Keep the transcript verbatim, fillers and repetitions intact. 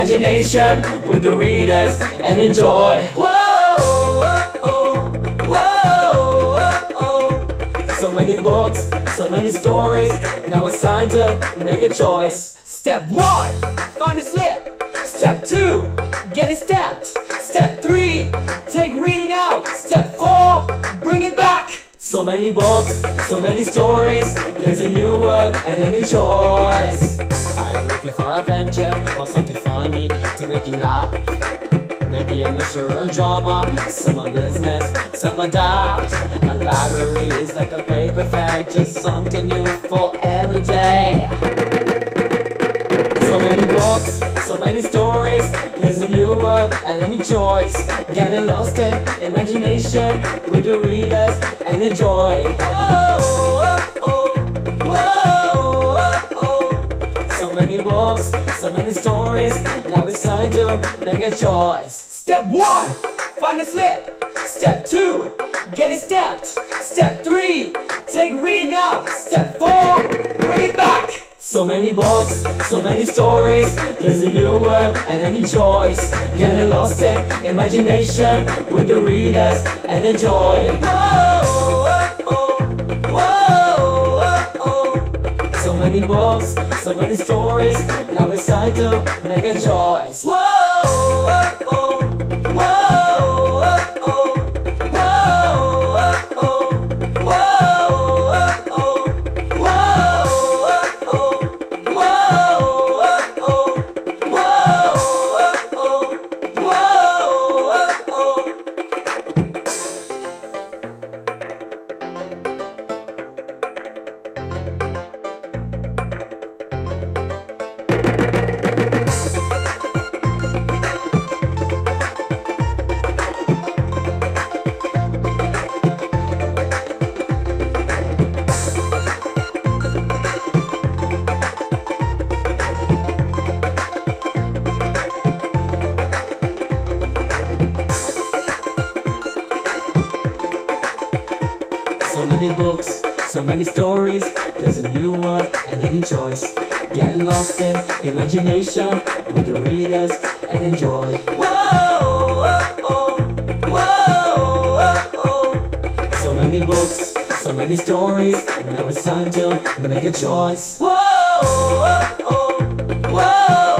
Imagination with the readers and enjoy. Whoa, whoa, whoa, whoa. So many books, so many stories. Now it's time to make a choice. Step one, find a slip. Step two, get it stepped. Step three, take reading out. Step four, bring it back. So many books, so many stories. There's a new word and a new choice. I'm looking for adventure or something funny to make you laugh. Maybe a mystery or drama, some business, some doubt. A library is like a paper bag, just something new for every day. So many books, so many stories. There's a new word and a new choice. Getting lost in imagination with the readers and enjoy. Whoa, whoa, whoa, whoa. So many books, so many stories. Now it's time to make a choice. Step one, find a slip. Step two, get it stepped. Step three, take reading out. Step four, bring it back. So many books, so many stories. There's a new word and a new choice. Getting lost in imagination with the readers and enjoy. Whoa, whoa, whoa, whoa. So many books, so many stories. Now it's time to make a choice. Whoa, whoa, whoa, whoa. So many books, so many stories. There's a new word and a new choice. Getting lost in imagination with the readers and enjoy. Whoa, whoa, whoa, whoa. So many books, so many stories. Now it's time to make a choice. Whoa, whoa, whoa.